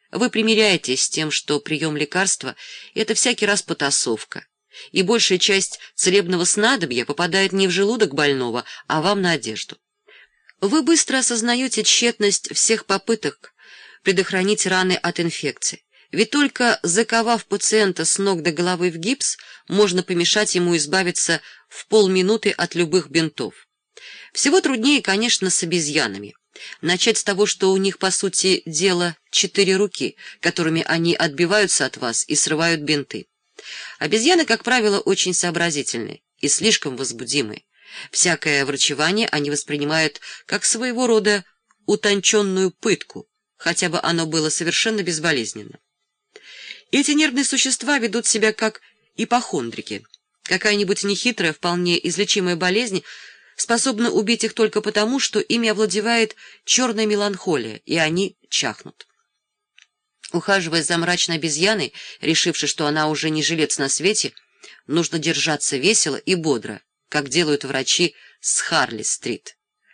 Вы примиряетесь с тем, что прием лекарства — это всякий раз потасовка, и большая часть целебного снадобья попадает не в желудок больного, а вам на одежду. Вы быстро осознаете тщетность всех попыток предохранить раны от инфекции, ведь только заковав пациента с ног до головы в гипс, можно помешать ему избавиться в полминуты от любых бинтов. Всего труднее, конечно, с обезьянами. Начать с того, что у них, по сути дела, 4 руки, которыми они отбиваются от вас и срывают бинты. Обезьяны, как правило, очень сообразительны и слишком возбудимы. Всякое врачевание они воспринимают как своего рода утонченную пытку, хотя бы оно было совершенно безболезненно. Эти нервные существа ведут себя как ипохондрики. Какая-нибудь нехитрая, вполне излечимая болезнь способна убить их только потому, что ими овладевает черная меланхолия, и они чахнут. Ухаживая за мрачной обезьяной, решившей, что она уже не жилец на свете, нужно держаться весело и бодро, как делают врачи с Харли-стрит.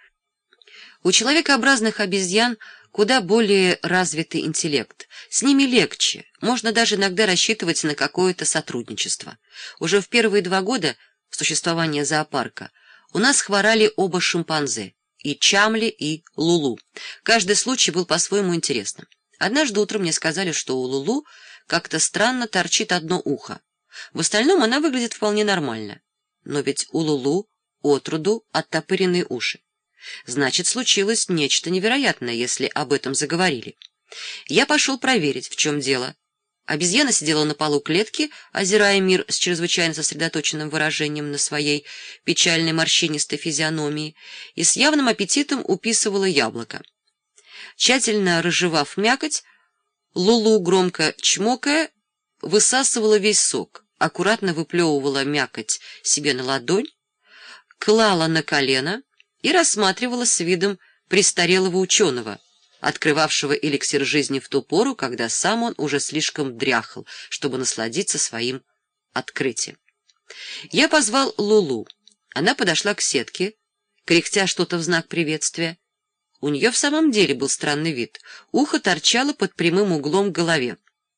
У человекообразных обезьян куда более развитый интеллект. С ними легче, можно даже иногда рассчитывать на какое-то сотрудничество. Уже в первые 2 года существования зоопарка у нас хворали оба шимпанзе, и Чамли, и Лулу. Каждый случай был по-своему интересным. Однажды утром мне сказали, что у Лулу как-то странно торчит одно ухо. В остальном она выглядит вполне нормально. Но ведь у Лулу отроду оттопыренные уши. Значит, случилось нечто невероятное, если об этом заговорили. Я пошел проверить, в чем дело. Обезьяна сидела на полу клетки, озирая мир с чрезвычайно сосредоточенным выражением на своей печальной морщинистой физиономии и с явным аппетитом уписывала яблоко. Тщательно разжевав мякоть, Лулу, громко чмокая, высасывала весь сок, аккуратно выплевывала мякоть себе на ладонь, клала на колено и рассматривала с видом престарелого ученого, открывавшего эликсир жизни в ту пору, когда сам он уже слишком дряхл, чтобы насладиться своим открытием. Я позвал Лулу. Она подошла к сетке, кряхтя что-то в знак приветствия. У нее в самом деле был странный вид. Ухо торчало под прямым углом к голове.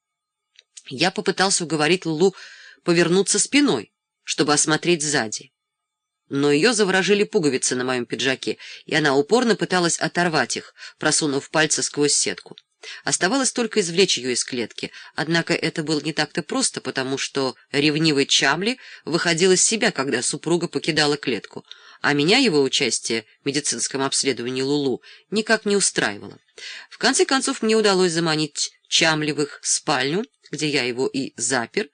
Я попытался уговорить Лулу повернуться спиной, чтобы осмотреть сзади. Но ее заворожили пуговицы на моем пиджаке, и она упорно пыталась оторвать их, просунув пальцы сквозь сетку. Оставалось только извлечь ее из клетки, однако это было не так-то просто, потому что ревнивый Чамли выходил из себя, когда супруга покидала клетку, а меня его участие в медицинском обследовании Лулу никак не устраивало. В конце концов мне удалось заманить Чамли в их спальню, где я его и запер.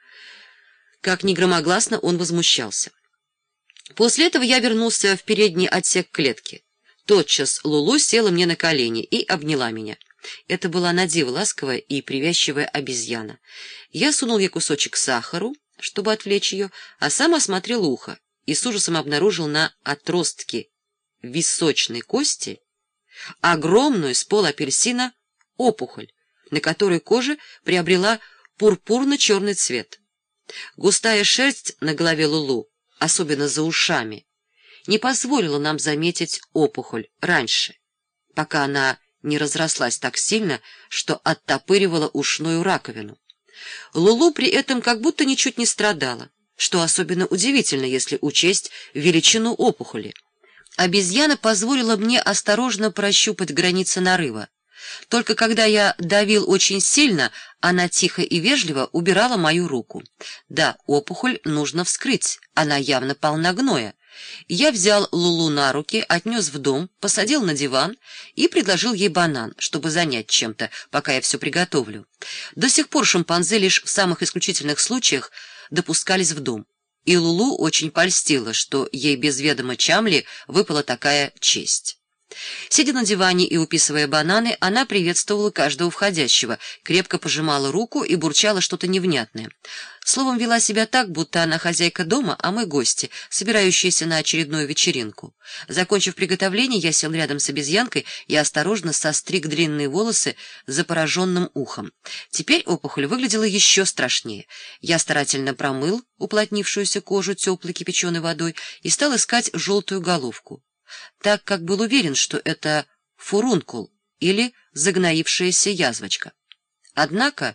Как ни громогласно он возмущался. После этого я вернулся в передний отсек клетки. Тотчас Лулу села мне на колени и обняла меня. Это была на диво ласковая и привязчивая обезьяна. Я сунул ей кусочек сахару, чтобы отвлечь ее, а сам осмотрел ухо и с ужасом обнаружил на отростке височной кости огромную с полапельсина опухоль, на которой кожа приобрела пурпурно-черный цвет. Густая шерсть на голове Лулу, особенно за ушами, не позволила нам заметить опухоль раньше, пока она не разрослась так сильно, что оттопыривала ушную раковину. Лулу при этом как будто ничуть не страдала, что особенно удивительно, если учесть величину опухоли. Обезьяна позволила мне осторожно прощупать границы нарыва. Только когда я давил очень сильно, она тихо и вежливо убирала мою руку. Да, опухоль нужно вскрыть, она явно полна гноя. Я взял Лулу на руки, отнес в дом, посадил на диван и предложил ей банан, чтобы занять чем-то, пока я все приготовлю. До сих пор шимпанзе лишь в самых исключительных случаях допускались в дом, и Лулу очень польстила, что ей без ведома Чамли выпала такая честь. Сидя на диване и уписывая бананы, она приветствовала каждого входящего, крепко пожимала руку и бурчала что-то невнятное. Словом, вела себя так, будто она хозяйка дома, а мы гости, собирающиеся на очередную вечеринку. Закончив приготовление, я сел рядом с обезьянкой и осторожно состриг длинные волосы за пораженным ухом. Теперь опухоль выглядела еще страшнее. Я старательно промыл уплотнившуюся кожу теплой кипяченой водой и стал искать желтую головку, так как был уверен, что это фурункул или загноившаяся язвочка. Однако